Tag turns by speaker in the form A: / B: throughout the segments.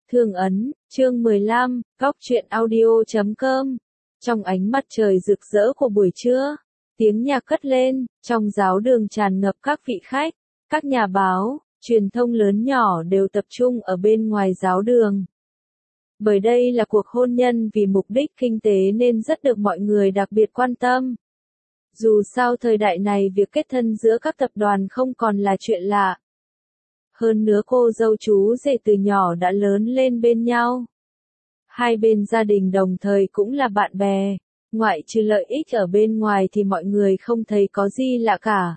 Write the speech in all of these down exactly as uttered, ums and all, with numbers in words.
A: Thương ấn, chương mười lăm, góc truyện audio chấm com. Trong ánh mặt trời rực rỡ của buổi trưa, tiếng nhạc cất lên, trong giáo đường tràn ngập các vị khách, các nhà báo, truyền thông lớn nhỏ đều tập trung ở bên ngoài giáo đường. Bởi đây là cuộc hôn nhân vì mục đích kinh tế nên rất được mọi người đặc biệt quan tâm. Dù sao thời đại này việc kết thân giữa các tập đoàn không còn là chuyện lạ. Hơn nữa cô dâu chú rể từ nhỏ đã lớn lên bên nhau. Hai bên gia đình đồng thời cũng là bạn bè, ngoại trừ lợi ích ở bên ngoài thì mọi người không thấy có gì lạ cả.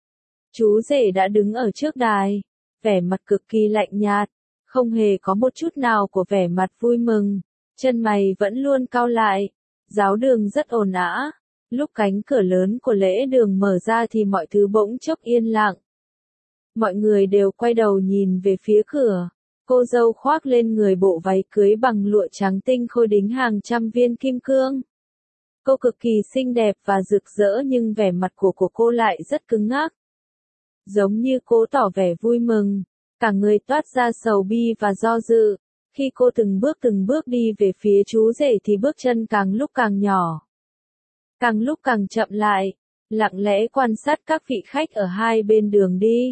A: Chú rể đã đứng ở trước đài, vẻ mặt cực kỳ lạnh nhạt, không hề có một chút nào của vẻ mặt vui mừng, chân mày vẫn luôn cau lại. Giáo đường rất ồn ào, lúc cánh cửa lớn của lễ đường mở ra thì mọi thứ bỗng chốc yên lặng. Mọi người đều quay đầu nhìn về phía cửa. Cô dâu khoác lên người bộ váy cưới bằng lụa trắng tinh khôi đính hàng trăm viên kim cương. Cô cực kỳ xinh đẹp và rực rỡ nhưng vẻ mặt của, của cô lại rất cứng ngắc. Giống như cô tỏ vẻ vui mừng, cả người toát ra sầu bi và do dự. Khi cô từng bước từng bước đi về phía chú rể thì bước chân càng lúc càng nhỏ, càng lúc càng chậm lại, lặng lẽ quan sát các vị khách ở hai bên đường đi.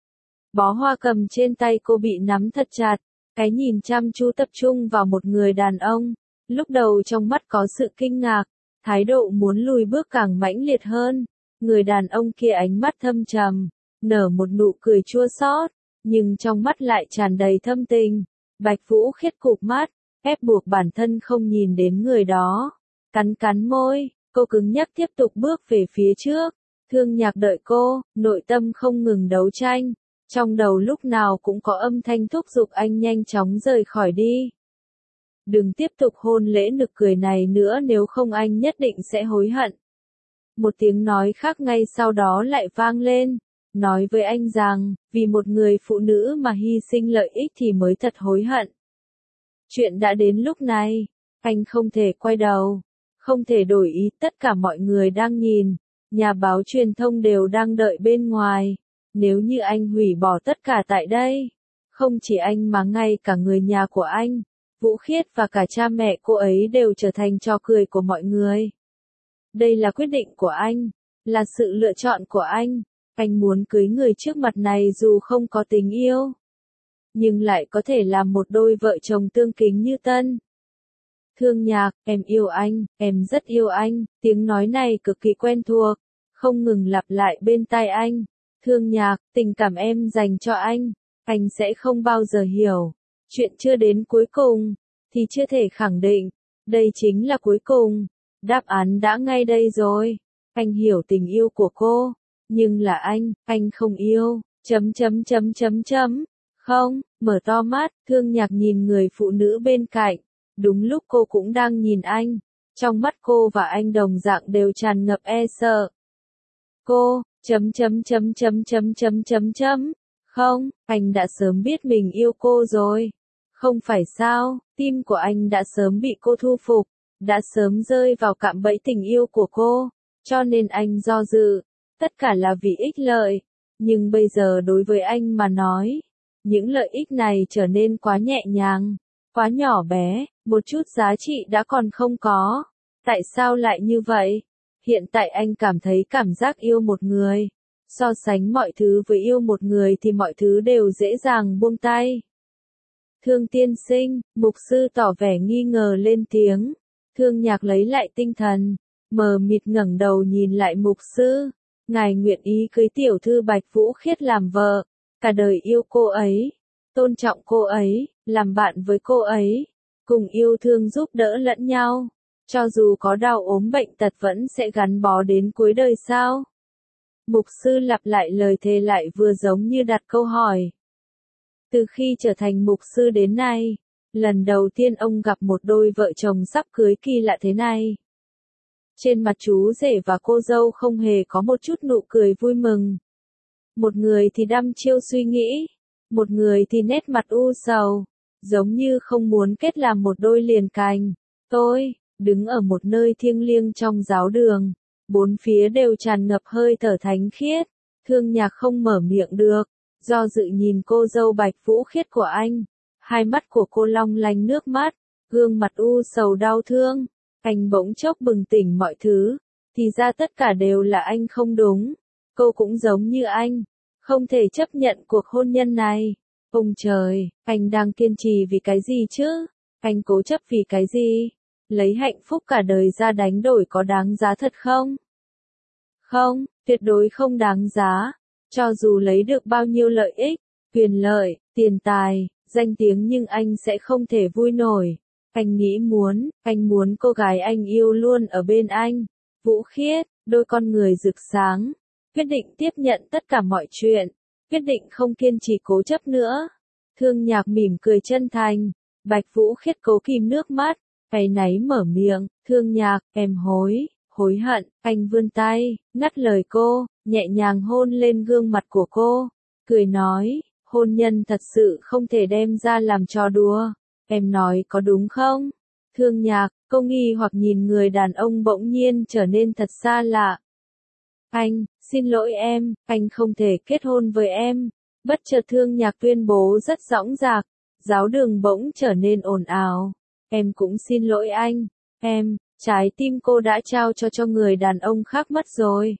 A: Bó hoa cầm trên tay cô bị nắm thật chặt, cái nhìn chăm chú tập trung vào một người đàn ông, lúc đầu trong mắt có sự kinh ngạc, thái độ muốn lùi bước càng mãnh liệt hơn. Người đàn ông kia ánh mắt thâm trầm, nở một nụ cười chua xót, nhưng trong mắt lại tràn đầy thâm tình. Bạch Vũ Khiết cụp mắt, ép buộc bản thân không nhìn đến người đó, cắn cắn môi, cô cứng nhắc tiếp tục bước về phía trước. Thương Nhạc đợi cô, nội tâm không ngừng đấu tranh. Trong đầu lúc nào cũng có âm thanh thúc giục anh nhanh chóng rời khỏi đi. Đừng tiếp tục hôn lễ nực cười này nữa nếu không anh nhất định sẽ hối hận. Một tiếng nói khác ngay sau đó lại vang lên, nói với anh rằng, vì một người phụ nữ mà hy sinh lợi ích thì mới thật hối hận. Chuyện đã đến lúc này, anh không thể quay đầu, không thể đổi ý. Tất cả mọi người đang nhìn, nhà báo truyền thông đều đang đợi bên ngoài. Nếu như anh hủy bỏ tất cả tại đây, không chỉ anh mà ngay cả người nhà của anh, Vũ Khiết và cả cha mẹ cô ấy đều trở thành trò cười của mọi người. Đây là quyết định của anh, là sự lựa chọn của anh. Anh muốn cưới người trước mặt này dù không có tình yêu, nhưng lại có thể làm một đôi vợ chồng tương kính như tân. Thương Nhạc, em yêu anh, em rất yêu anh. Tiếng nói này cực kỳ quen thuộc, không ngừng lặp lại bên tai anh. Thương Nhạc, tình cảm em dành cho anh, anh sẽ không bao giờ hiểu. Chuyện chưa đến cuối cùng, thì chưa thể khẳng định, đây chính là cuối cùng. Đáp án đã ngay đây rồi. Anh hiểu tình yêu của cô, nhưng là anh, anh không yêu. Chấm chấm chấm chấm chấm. Không, mở to mắt, Thương Nhạc nhìn người phụ nữ bên cạnh. Đúng lúc cô cũng đang nhìn anh. Trong mắt cô và anh đồng dạng đều tràn ngập e sợ. Cô, chấm chấm chấm chấm chấm chấm chấm chấm. Không, anh đã sớm biết mình yêu cô rồi. Không phải sao, tim của anh đã sớm bị cô thu phục, đã sớm rơi vào cạm bẫy tình yêu của cô, cho nên anh do dự, tất cả là vì ích lợi. Nhưng bây giờ đối với anh mà nói, những lợi ích này trở nên quá nhẹ nhàng, quá nhỏ bé, một chút giá trị đã còn không có. Tại sao lại như vậy? Hiện tại anh cảm thấy cảm giác yêu một người, so sánh mọi thứ với yêu một người thì mọi thứ đều dễ dàng buông tay. Thương tiên sinh, mục sư tỏ vẻ nghi ngờ lên tiếng. Thương Nhạc lấy lại tinh thần, mờ mịt ngẩng đầu nhìn lại mục sư. Ngài nguyện ý cưới tiểu thư Bạch Vũ Khiết làm vợ, cả đời yêu cô ấy, tôn trọng cô ấy, làm bạn với cô ấy, cùng yêu thương giúp đỡ lẫn nhau. Cho dù có đau ốm bệnh tật vẫn sẽ gắn bó đến cuối đời sao? Mục sư lặp lại lời thề lại vừa giống như đặt câu hỏi. Từ khi trở thành mục sư đến nay, lần đầu tiên ông gặp một đôi vợ chồng sắp cưới kỳ lạ thế này. Trên mặt chú rể và cô dâu không hề có một chút nụ cười vui mừng. Một người thì đăm chiêu suy nghĩ, một người thì nét mặt u sầu, giống như không muốn kết làm một đôi liền cành. Tôi đứng ở một nơi thiêng liêng trong giáo đường, bốn phía đều tràn ngập hơi thở thánh khiết. Thương Nhạc không mở miệng được, do dự nhìn cô dâu Bạch Vũ Khiết của anh. Hai mắt của cô long lanh nước mắt, gương mặt u sầu đau thương. Anh bỗng chốc bừng tỉnh mọi thứ, thì ra tất cả đều là anh không đúng. Cô cũng giống như anh, không thể chấp nhận cuộc hôn nhân này. Ông trời, anh đang kiên trì vì cái gì chứ? Anh cố chấp vì cái gì? Lấy hạnh phúc cả đời ra đánh đổi có đáng giá thật không? Không, tuyệt đối không đáng giá. Cho dù lấy được bao nhiêu lợi ích, quyền lợi, tiền tài, danh tiếng nhưng anh sẽ không thể vui nổi. Anh nghĩ muốn, anh muốn cô gái anh yêu luôn ở bên anh. Vũ Khiết, đôi con người rực sáng, quyết định tiếp nhận tất cả mọi chuyện, quyết định không kiên trì cố chấp nữa. Thương Nhạc mỉm cười chân thành, Bạch Vũ Khiết cố kìm nước mắt, áy náy mở miệng, Thương Nhạc, em hối, hối hận. Anh vươn tay, ngắt lời cô, nhẹ nhàng hôn lên gương mặt của cô, cười nói, hôn nhân thật sự không thể đem ra làm trò đùa. Em nói có đúng không? Thương Nhạc, cô nghi hoặc nhìn người đàn ông bỗng nhiên trở nên thật xa lạ. Anh, xin lỗi em, anh không thể kết hôn với em. Bất chợt Thương Nhạc tuyên bố rất dõng dạc, giáo đường bỗng trở nên ồn ào. Em cũng xin lỗi anh, em, trái tim cô đã trao cho cho người đàn ông khác mất rồi.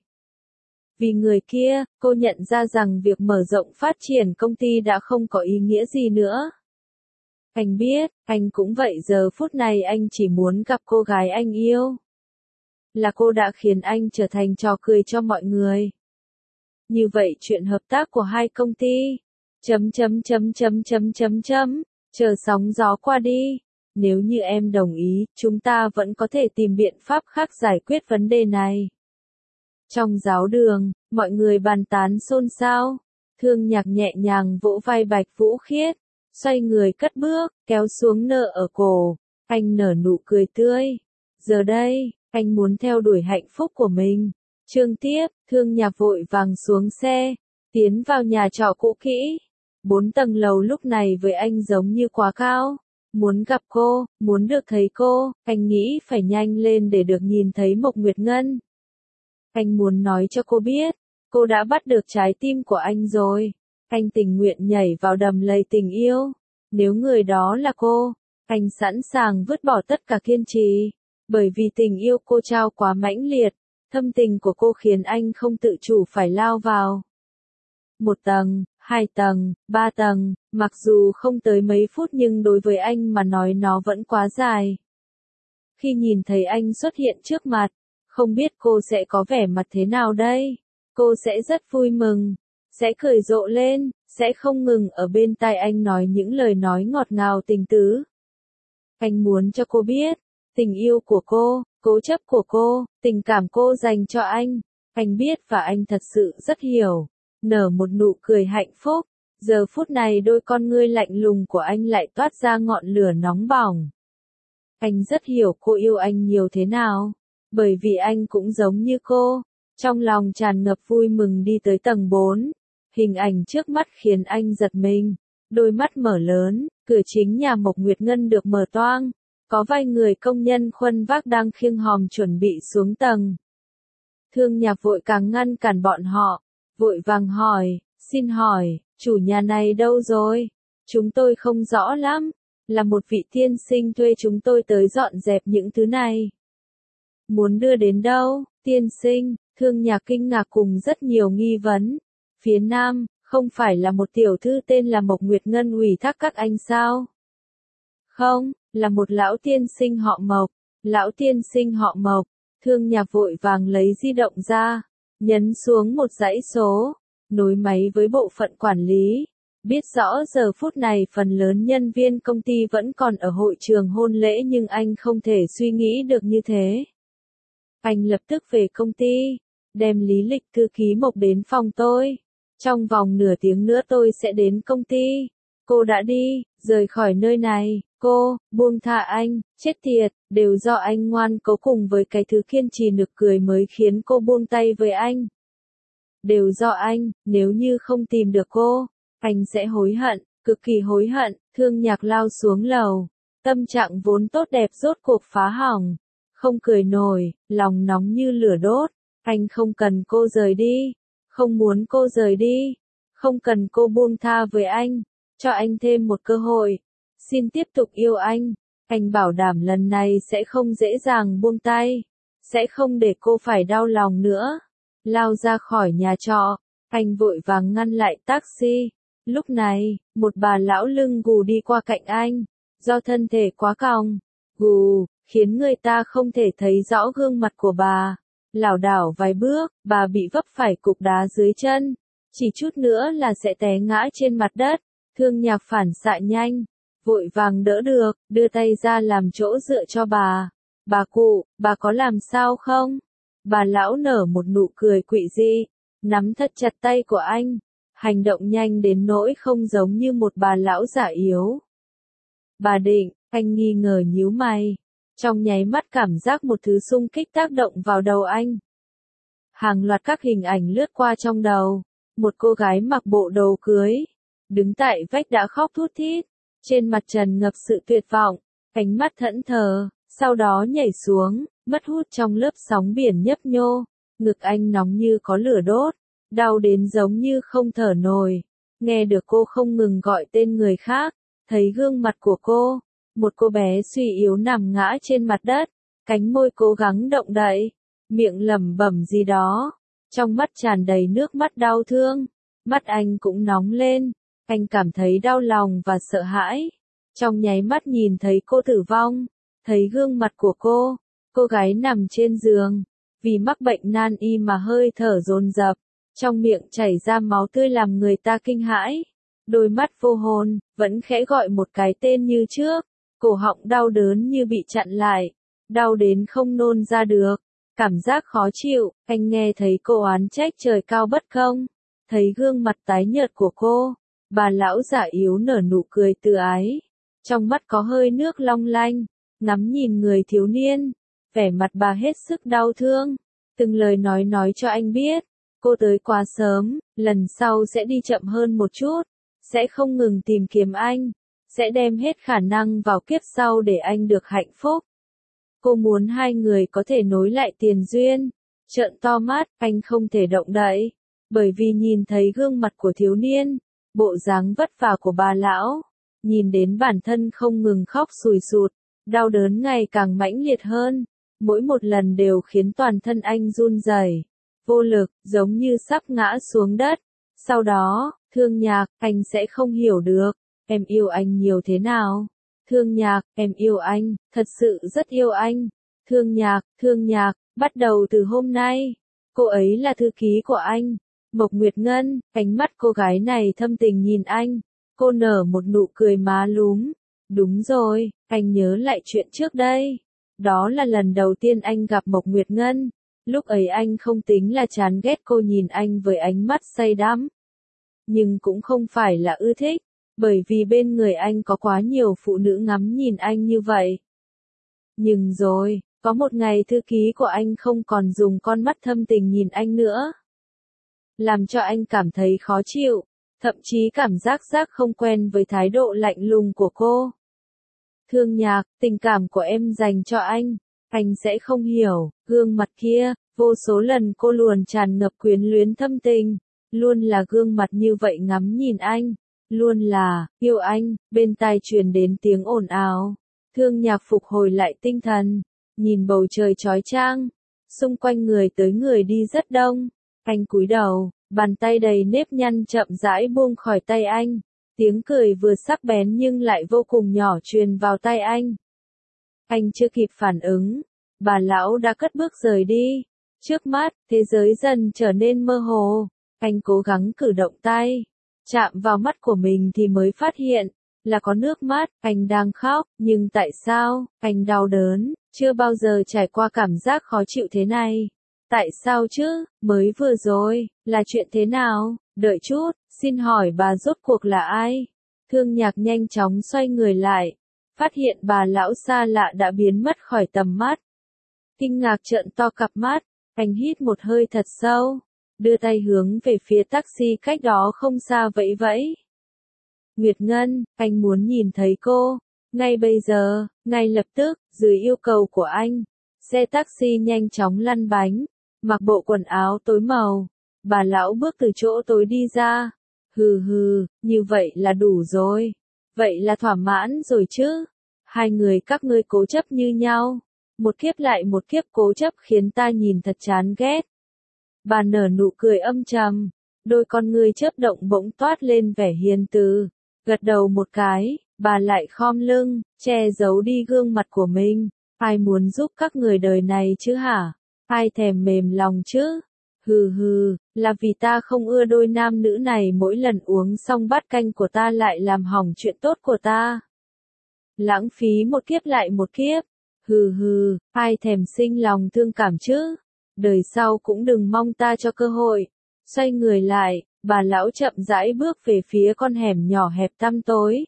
A: Vì người kia, cô nhận ra rằng việc mở rộng phát triển công ty đã không có ý nghĩa gì nữa. Anh biết, anh cũng vậy, giờ phút này anh chỉ muốn gặp cô gái anh yêu. Là cô đã khiến anh trở thành trò cười cho mọi người. Như vậy chuyện hợp tác của hai công ty. Chấm chấm chấm chấm chấm chấm chấm. Chờ sóng gió qua đi. Nếu như em đồng ý, chúng ta vẫn có thể tìm biện pháp khác giải quyết vấn đề này. Trong giáo đường, mọi người bàn tán xôn xao. Thương Nhạc nhẹ nhàng vỗ vai Bạch Vũ Khiết, xoay người cất bước, kéo xuống nơ ở cổ. Anh nở nụ cười tươi. Giờ đây, anh muốn theo đuổi hạnh phúc của mình. Chương tiếp, Thương Nhạc vội vàng xuống xe, tiến vào nhà trọ cũ kỹ. Bốn tầng lầu lúc này với anh giống như quá cao. Muốn gặp cô, muốn được thấy cô, anh nghĩ phải nhanh lên để được nhìn thấy Mộc Nguyệt Ngân. Anh muốn nói cho cô biết, cô đã bắt được trái tim của anh rồi. Anh tình nguyện nhảy vào đầm lầy tình yêu. Nếu người đó là cô, anh sẵn sàng vứt bỏ tất cả kiên trì. Bởi vì tình yêu cô trao quá mãnh liệt, thâm tình của cô khiến anh không tự chủ phải lao vào. Một tầng, hai tầng, ba tầng, mặc dù không tới mấy phút nhưng đối với anh mà nói nó vẫn quá dài. Khi nhìn thấy anh xuất hiện trước mặt, không biết cô sẽ có vẻ mặt thế nào đây? Cô sẽ rất vui mừng, sẽ cười rộ lên, sẽ không ngừng ở bên tai anh nói những lời nói ngọt ngào tình tứ. Anh muốn cho cô biết, tình yêu của cô, cố chấp của cô, tình cảm cô dành cho anh, anh biết và anh thật sự rất hiểu. Nở một nụ cười hạnh phúc, giờ phút này đôi con ngươi lạnh lùng của anh lại toát ra ngọn lửa nóng bỏng. Anh rất hiểu cô yêu anh nhiều thế nào, bởi vì anh cũng giống như cô, trong lòng tràn ngập vui mừng đi tới tầng bốn. Hình ảnh trước mắt khiến anh giật mình, đôi mắt mở lớn, cửa chính nhà Mộc Nguyệt Ngân được mở toang. Có vài người công nhân khuân vác đang khiêng hòm chuẩn bị xuống tầng. Thương Nhạc vội càng ngăn cản bọn họ, vội vàng hỏi, xin hỏi, chủ nhà này đâu rồi? Chúng tôi không rõ lắm, là một vị tiên sinh thuê chúng tôi tới dọn dẹp những thứ này. Muốn đưa đến đâu, tiên sinh? Thương Nhạc kinh ngạc cùng rất nhiều nghi vấn. Phía nam, không phải là một tiểu thư tên là Mộc Nguyệt Ngân ủy thác các anh sao? Không, là một lão tiên sinh họ Mộc. Lão tiên sinh họ Mộc. Thương Nhạc vội vàng lấy di động ra, nhấn xuống một dãy số, nối máy với bộ phận quản lý. Biết rõ giờ phút này phần lớn nhân viên công ty vẫn còn ở hội trường hôn lễ nhưng anh không thể suy nghĩ được như thế. Anh lập tức về công ty, đem lý lịch thư ký Mộc đến phòng tôi. Trong vòng nửa tiếng nữa tôi sẽ đến công ty. Cô đã đi, rời khỏi nơi này. Cô, buông tha anh, chết tiệt, đều do anh ngoan cố cùng với cái thứ kiên trì nực cười mới khiến cô buông tay với anh. Đều do anh, nếu như không tìm được cô, anh sẽ hối hận, cực kỳ hối hận. Thương Nhạc lao xuống lầu, tâm trạng vốn tốt đẹp rốt cuộc phá hỏng, không cười nổi, lòng nóng như lửa đốt. Anh không cần cô rời đi, không muốn cô rời đi, không cần cô buông tha với anh, cho anh thêm một cơ hội. xin tiếp tục yêu anh. Anh bảo đảm lần này sẽ không dễ dàng buông tay, sẽ không để cô phải đau lòng nữa. Lao ra khỏi nhà trọ, anh vội vàng ngăn lại taxi. Lúc này, một bà lão lưng gù đi qua cạnh anh, do thân thể quá còng, gù, khiến người ta không thể thấy rõ gương mặt của bà. Lảo đảo vài bước, bà bị vấp phải cục đá dưới chân, chỉ chút nữa là sẽ té ngã trên mặt đất. Thương Nhạc phản xạ nhanh, vội vàng đỡ được, đưa tay ra làm chỗ dựa cho bà. Bà cụ, bà có làm sao không? Bà lão nở một nụ cười quỷ dị, nắm thật chặt tay của anh, hành động nhanh đến nỗi không giống như một bà lão già yếu. Bà Định, anh nghi ngờ nhíu mày, trong nháy mắt cảm giác một thứ xung kích tác động vào đầu anh. Hàng loạt các hình ảnh lướt qua trong đầu, một cô gái mặc bộ đồ cưới, đứng tại vách đã khóc thút thít, trên mặt trần ngập sự tuyệt vọng, ánh mắt thẫn thờ, sau đó nhảy xuống, mất hút trong lớp sóng biển nhấp nhô, ngực anh nóng như có lửa đốt, đau đến giống như không thở nổi. Nghe được cô không ngừng gọi tên người khác, thấy gương mặt của cô, một cô bé suy yếu nằm ngã trên mặt đất, cánh môi cố gắng động đậy, miệng lẩm bẩm gì đó, trong mắt tràn đầy nước mắt đau thương, mắt anh cũng nóng lên, anh cảm thấy đau lòng và sợ hãi. Trong nháy mắt nhìn thấy cô tử vong, thấy gương mặt của cô, cô gái nằm trên giường, vì mắc bệnh nan y mà hơi thở dồn dập, trong miệng chảy ra máu tươi làm người ta kinh hãi. Đôi mắt vô hồn, vẫn khẽ gọi một cái tên như trước, cổ họng đau đớn như bị chặn lại, đau đến không nôn ra được, cảm giác khó chịu. Anh nghe thấy cô oán trách trời cao bất công, thấy gương mặt tái nhợt của cô, bà lão già yếu nở nụ cười từ ái, trong mắt có hơi nước long lanh, ngắm nhìn người thiếu niên, vẻ mặt bà hết sức đau thương, từng lời nói nói cho anh biết, cô tới quá sớm, lần sau sẽ đi chậm hơn một chút, sẽ không ngừng tìm kiếm anh, sẽ đem hết khả năng vào kiếp sau để anh được hạnh phúc. Cô muốn hai người có thể nối lại tiền duyên. Trợn to mắt, anh không thể động đậy, bởi vì nhìn thấy gương mặt của thiếu niên, bộ dáng vất vả của bà lão, nhìn đến bản thân không ngừng khóc sùi sụt, đau đớn ngày càng mãnh liệt hơn, mỗi một lần đều khiến toàn thân anh run rẩy, vô lực, giống như sắp ngã xuống đất. Sau đó, Thương Nhạc, anh sẽ không hiểu được, em yêu anh nhiều thế nào. Thương Nhạc, em yêu anh, thật sự rất yêu anh. Thương Nhạc, Thương Nhạc, bắt đầu từ hôm nay, cô ấy là thư ký của anh. Mộc Nguyệt Ngân, ánh mắt cô gái này thâm tình nhìn anh, cô nở một nụ cười má lúm. Đúng rồi, anh nhớ lại chuyện trước đây. Đó là lần đầu tiên anh gặp Mộc Nguyệt Ngân, lúc ấy anh không tính là chán ghét cô nhìn anh với ánh mắt say đắm. Nhưng cũng không phải là ưa thích, bởi vì bên người anh có quá nhiều phụ nữ ngắm nhìn anh như vậy. Nhưng rồi, có một ngày thư ký của anh không còn dùng con mắt thâm tình nhìn anh nữa, làm cho anh cảm thấy khó chịu, thậm chí cảm giác giác không quen với thái độ lạnh lùng của cô. Thương Nhạc, tình cảm của em dành cho anh, anh sẽ không hiểu. Gương mặt kia, vô số lần cô luôn tràn ngập quyến luyến thâm tình, luôn là gương mặt như vậy ngắm nhìn anh, luôn là yêu anh. Bên tai truyền đến tiếng ồn ào, Thương Nhạc phục hồi lại tinh thần, nhìn bầu trời chói chang, xung quanh người tới người đi rất đông, anh cúi đầu, bàn tay đầy nếp nhăn chậm rãi buông khỏi tay anh, tiếng cười vừa sắc bén nhưng lại vô cùng nhỏ truyền vào tai anh. Anh chưa kịp phản ứng, bà lão đã cất bước rời đi, trước mắt, thế giới dần trở nên mơ hồ, anh cố gắng cử động tay, chạm vào mắt của mình thì mới phát hiện, là có nước mắt. Anh đang khóc, nhưng tại sao, anh đau đớn, chưa bao giờ trải qua cảm giác khó chịu thế này. Tại sao chứ, mới vừa rồi, là chuyện thế nào, đợi chút, xin hỏi bà rốt cuộc là ai? Thương Nhạc nhanh chóng xoay người lại, phát hiện bà lão xa lạ đã biến mất khỏi tầm mắt. Kinh ngạc trợn to cặp mắt, anh hít một hơi thật sâu, đưa tay hướng về phía taxi cách đó không xa vẫy vẫy. Nguyệt Ngân, anh muốn nhìn thấy cô, ngay bây giờ, ngay lập tức, dưới yêu cầu của anh. Xe taxi nhanh chóng lăn bánh, mặc bộ quần áo tối màu, bà lão bước từ chỗ tối đi ra. Hừ hừ, như vậy là đủ rồi. vậy là thỏa mãn rồi chứ. Hai người các ngươi cố chấp như nhau. Một kiếp lại một kiếp cố chấp khiến ta nhìn thật chán ghét. Bà nở nụ cười âm trầm. Đôi con ngươi chớp động bỗng toát lên vẻ hiền từ. Gật đầu một cái, bà lại khom lưng, che giấu đi gương mặt của mình. Ai muốn giúp các người đời này chứ hả? Ai thèm mềm lòng chứ? Hừ hừ, là vì ta không ưa đôi nam nữ này mỗi lần uống xong bát canh của ta lại làm hỏng chuyện tốt của ta. Lãng phí một kiếp lại một kiếp. Hừ hừ, ai thèm sinh lòng thương cảm chứ? Đời sau cũng đừng mong ta cho cơ hội. Xoay người lại, bà lão chậm rãi bước về phía con hẻm nhỏ hẹp tăm tối.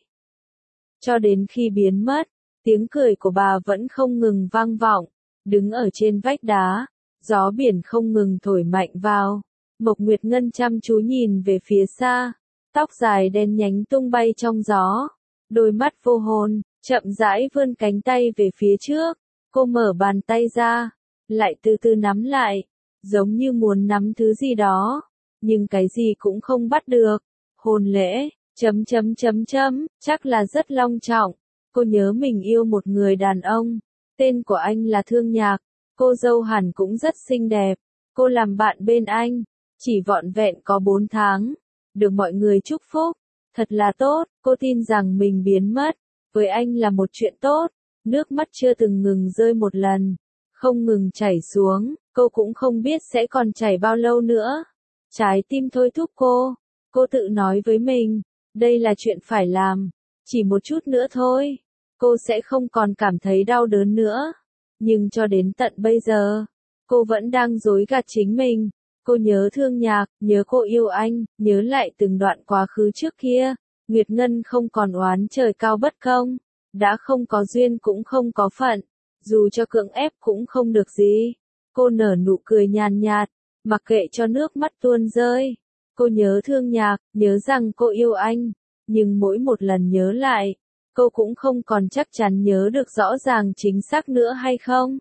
A: Cho đến khi biến mất, tiếng cười của bà vẫn không ngừng vang vọng. Đứng ở trên vách đá, gió biển không ngừng thổi mạnh vào. Mộc Nguyệt Ngân chăm chú nhìn về phía xa, tóc dài đen nhánh tung bay trong gió. Đôi mắt vô hồn, chậm rãi vươn cánh tay về phía trước. Cô mở bàn tay ra, lại từ từ nắm lại, giống như muốn nắm thứ gì đó, nhưng cái gì cũng không bắt được. Hôn lễ, chấm chấm chấm chấm, chắc là rất long trọng. Cô nhớ mình yêu một người đàn ông, tên của anh là Thương Nhạc, cô dâu hẳn cũng rất xinh đẹp. Cô làm bạn bên anh, chỉ vỏn vẹn có bốn tháng, được mọi người chúc phúc, thật là tốt. Cô tin rằng mình biến mất, với anh là một chuyện tốt. Nước mắt chưa từng ngừng rơi một lần, không ngừng chảy xuống, cô cũng không biết sẽ còn chảy bao lâu nữa. Trái tim thôi thúc cô, cô tự nói với mình, đây là chuyện phải làm, chỉ một chút nữa thôi, cô sẽ không còn cảm thấy đau đớn nữa. Nhưng cho đến tận bây giờ, cô vẫn đang dối gạt chính mình. Cô nhớ Thương Nhạc, nhớ cô yêu anh, nhớ lại từng đoạn quá khứ trước kia. Nguyệt Ngân không còn oán trời cao bất công, đã không có duyên cũng không có phận, dù cho cưỡng ép cũng không được gì. Cô nở nụ cười nhàn nhạt, mặc kệ cho nước mắt tuôn rơi. Cô nhớ Thương Nhạc, nhớ rằng cô yêu anh, nhưng mỗi một lần nhớ lại, cô cũng không còn chắc chắn nhớ được rõ ràng chính xác nữa hay không.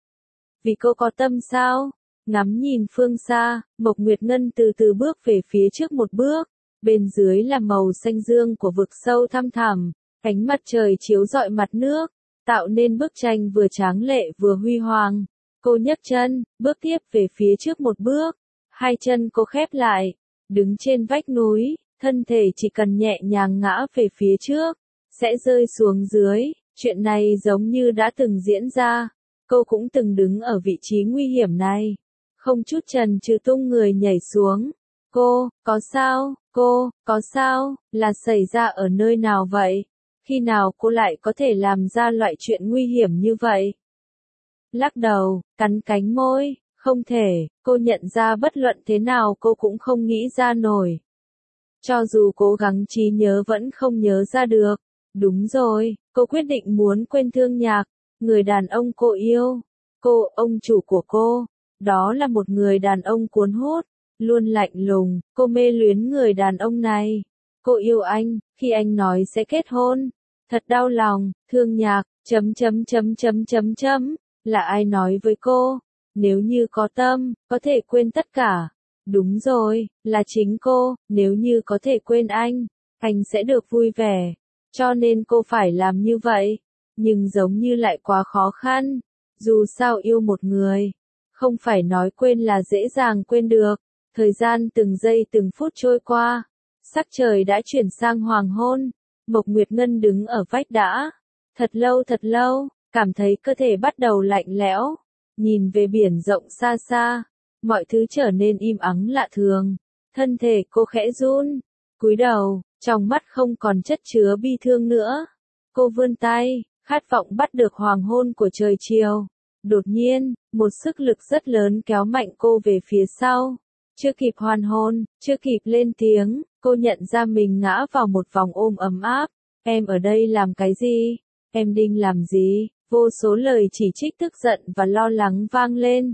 A: Vì cô có tâm sao? Ngắm nhìn phương xa, Mộc Nguyệt Ngân từ từ bước về phía trước một bước, bên dưới là màu xanh dương của vực sâu thăm thẳm, ánh mặt trời chiếu rọi mặt nước, tạo nên bức tranh vừa tráng lệ vừa huy hoàng. Cô nhấc chân, bước tiếp về phía trước một bước, hai chân cô khép lại, đứng trên vách núi, thân thể chỉ cần nhẹ nhàng ngã về phía trước, sẽ rơi xuống dưới. Chuyện này giống như đã từng diễn ra, cô cũng từng đứng ở vị trí nguy hiểm này, không chút chần chừ tung người nhảy xuống. Cô, có sao, cô, có sao, là xảy ra ở nơi nào vậy? Khi nào cô lại có thể làm ra loại chuyện nguy hiểm như vậy? Lắc đầu, cắn cánh môi, không thể, cô nhận ra bất luận thế nào cô cũng không nghĩ ra nổi. Cho dù cố gắng trí nhớ vẫn không nhớ ra được. Đúng rồi, cô quyết định muốn quên Thương Nhạc, người đàn ông cô yêu. Cô, ông chủ của cô, đó là một người đàn ông cuốn hút, luôn lạnh lùng. Cô mê luyến người đàn ông này. Cô yêu anh, khi anh nói sẽ kết hôn. Thật đau lòng. Thương Nhạc, chấm chấm chấm chấm chấm chấm, là ai nói với cô? Nếu như có tâm, có thể quên tất cả. Đúng rồi, là chính cô. Nếu như có thể quên anh, anh sẽ được vui vẻ. Cho nên cô phải làm như vậy. Nhưng giống như lại quá khó khăn. Dù sao yêu một người, không phải nói quên là dễ dàng quên được. Thời gian từng giây từng phút trôi qua, sắc trời đã chuyển sang hoàng hôn. Mộc Nguyệt Ngân đứng ở vách đá, thật lâu thật lâu, cảm thấy cơ thể bắt đầu lạnh lẽo. Nhìn về biển rộng xa xa, mọi thứ trở nên im ắng lạ thường. Thân thể cô khẽ run, cúi đầu, trong mắt không còn chất chứa bi thương nữa. Cô vươn tay, khát vọng bắt được hoàng hôn của trời chiều. Đột nhiên, một sức lực rất lớn kéo mạnh cô về phía sau. Chưa kịp hoàn hồn, chưa kịp lên tiếng, cô nhận ra mình ngã vào một vòng ôm ấm áp. Em ở đây làm cái gì? Em định làm gì? Vô số lời chỉ trích tức giận và lo lắng vang lên.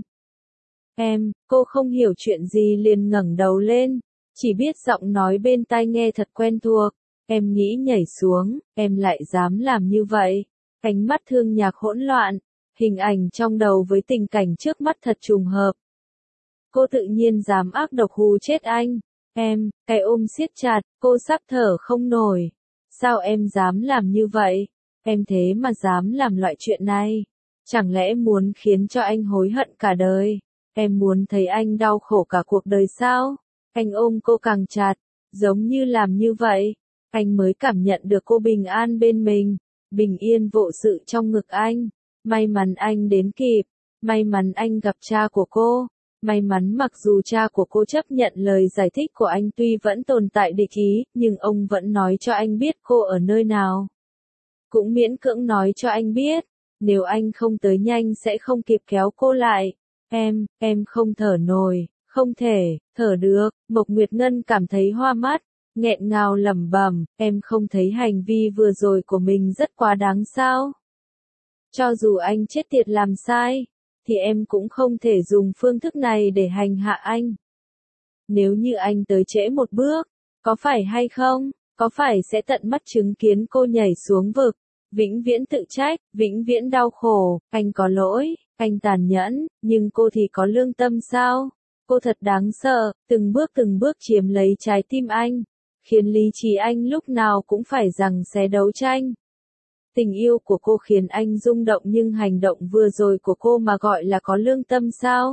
A: Em, cô không hiểu chuyện gì liền ngẩng đầu lên, chỉ biết giọng nói bên tai nghe thật quen thuộc. Em nghĩ nhảy xuống, em lại dám làm như vậy. Ánh mắt Thương Nhạc hỗn loạn, hình ảnh trong đầu với tình cảnh trước mắt thật trùng hợp. Cô tự nhiên dám ác độc hù chết anh. Em, cái ôm siết chặt, cô sắp thở không nổi. Sao em dám làm như vậy? Em thế mà dám làm loại chuyện này. Chẳng lẽ muốn khiến cho anh hối hận cả đời? Em muốn thấy anh đau khổ cả cuộc đời sao? Anh ôm cô càng chặt, giống như làm như vậy, anh mới cảm nhận được cô bình an bên mình, bình yên vô sự trong ngực anh. May mắn anh đến kịp, may mắn anh gặp cha của cô, may mắn mặc dù cha của cô chấp nhận lời giải thích của anh tuy vẫn tồn tại địch ý, nhưng ông vẫn nói cho anh biết cô ở nơi nào. Cũng miễn cưỡng nói cho anh biết, nếu anh không tới nhanh sẽ không kịp kéo cô lại. Em, em không thở nổi, không thể, thở được. Mộc Nguyệt Ngân cảm thấy hoa mắt, nghẹn ngào lẩm bẩm, em không thấy hành vi vừa rồi của mình rất quá đáng sao? Cho dù anh chết tiệt làm sai, thì em cũng không thể dùng phương thức này để hành hạ anh. Nếu như anh tới trễ một bước, có phải hay không, có phải sẽ tận mắt chứng kiến cô nhảy xuống vực, vĩnh viễn tự trách, vĩnh viễn đau khổ, anh có lỗi, anh tàn nhẫn, nhưng cô thì có lương tâm sao? Cô thật đáng sợ, từng bước từng bước chiếm lấy trái tim anh, khiến lý trí anh lúc nào cũng phải giằng xé đấu tranh. Tình yêu của cô khiến anh rung động nhưng hành động vừa rồi của cô mà gọi là có lương tâm sao?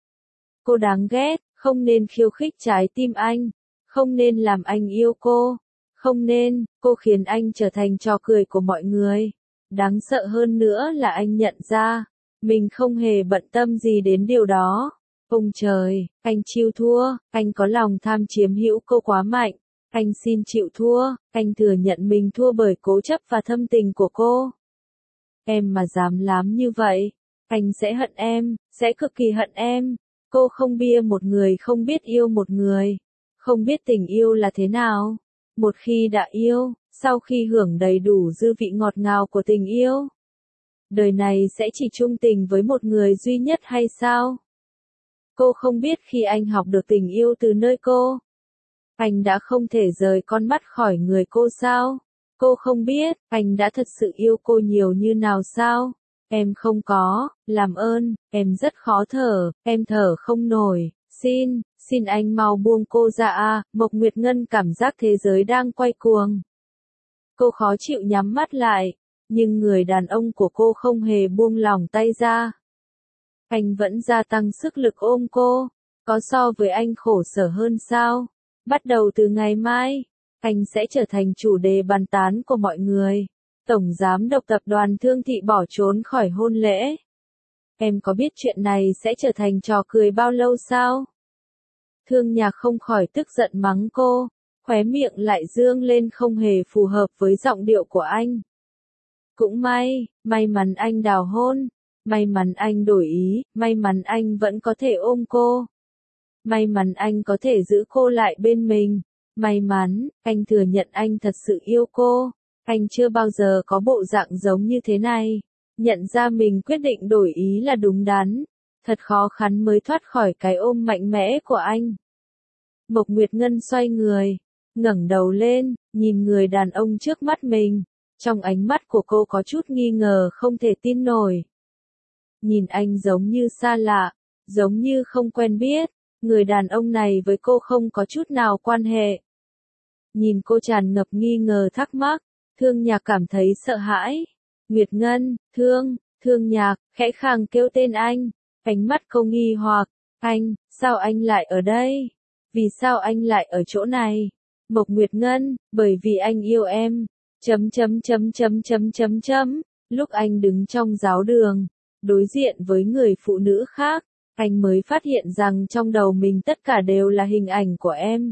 A: Cô đáng ghét, không nên khiêu khích trái tim anh, không nên làm anh yêu cô, không nên, cô khiến anh trở thành trò cười của mọi người. Đáng sợ hơn nữa là anh nhận ra, mình không hề bận tâm gì đến điều đó. Ông trời, anh chịu thua, anh có lòng tham chiếm hữu cô quá mạnh. Anh xin chịu thua, anh thừa nhận mình thua bởi cố chấp và thâm tình của cô. Em mà dám làm như vậy, anh sẽ hận em, sẽ cực kỳ hận em. Cô không bia một người không biết yêu một người, không biết tình yêu là thế nào. Một khi đã yêu, sau khi hưởng đầy đủ dư vị ngọt ngào của tình yêu, đời này sẽ chỉ chung tình với một người duy nhất hay sao? Cô không biết khi anh học được tình yêu từ nơi cô, anh đã không thể rời con mắt khỏi người cô sao? Cô không biết, anh đã thật sự yêu cô nhiều như nào sao? Em không có, làm ơn, em rất khó thở, em thở không nổi, xin, xin anh mau buông cô ra a. Mộc Nguyệt Ngân cảm giác thế giới đang quay cuồng. Cô khó chịu nhắm mắt lại, nhưng người đàn ông của cô không hề buông lỏng tay ra. Anh vẫn gia tăng sức lực ôm cô, có so với anh khổ sở hơn sao? Bắt đầu từ ngày mai, anh sẽ trở thành chủ đề bàn tán của mọi người. Tổng giám đốc tập đoàn Thương Thị bỏ trốn khỏi hôn lễ. Em có biết chuyện này sẽ trở thành trò cười bao lâu sao? Thương Nhạc không khỏi tức giận mắng cô, khóe miệng lại dương lên không hề phù hợp với giọng điệu của anh. Cũng may, may mắn anh đào hôn, may mắn anh đổi ý, may mắn anh vẫn có thể ôm cô. May mắn anh có thể giữ cô lại bên mình. May mắn, anh thừa nhận anh thật sự yêu cô. Anh chưa bao giờ có bộ dạng giống như thế này. Nhận ra mình quyết định đổi ý là đúng đắn. Thật khó khăn mới thoát khỏi cái ôm mạnh mẽ của anh. Mộc Nguyệt Ngân xoay người, ngẩng đầu lên, nhìn người đàn ông trước mắt mình. Trong ánh mắt của cô có chút nghi ngờ không thể tin nổi. Nhìn anh giống như xa lạ, giống như không quen biết. Người đàn ông này với cô không có chút nào quan hệ. Nhìn cô tràn ngập nghi ngờ thắc mắc, Thương Nhạc cảm thấy sợ hãi. Nguyệt Ngân, Thương, Thương Nhạc, khẽ khàng kêu tên anh. Ánh mắt cô nghi hoặc, anh, sao anh lại ở đây? Vì sao anh lại ở chỗ này? Mộc Nguyệt Ngân, bởi vì anh yêu em. Chấm chấm chấm chấm chấm chấm chấm. Lúc anh đứng trong giáo đường, đối diện với người phụ nữ khác, anh mới phát hiện rằng trong đầu mình tất cả đều là hình ảnh của em.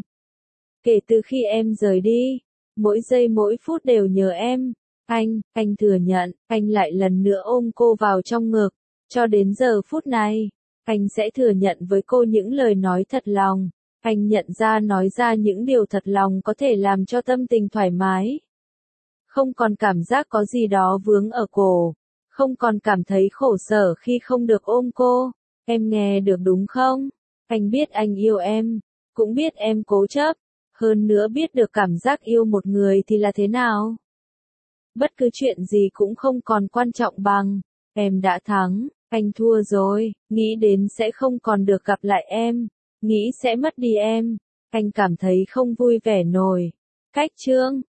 A: Kể từ khi em rời đi, mỗi giây mỗi phút đều nhớ em. Anh, anh thừa nhận, anh lại lần nữa ôm cô vào trong ngực. Cho đến giờ phút này, anh sẽ thừa nhận với cô những lời nói thật lòng. Anh nhận ra nói ra những điều thật lòng có thể làm cho tâm tình thoải mái. Không còn cảm giác có gì đó vướng ở cổ. Không còn cảm thấy khổ sở khi không được ôm cô. Em nghe được đúng không? Anh biết anh yêu em, cũng biết em cố chấp, hơn nữa biết được cảm giác yêu một người thì là thế nào. Bất cứ chuyện gì cũng không còn quan trọng bằng, em đã thắng, anh thua rồi, nghĩ đến sẽ không còn được gặp lại em, nghĩ sẽ mất đi em, anh cảm thấy không vui vẻ nổi. Cách chương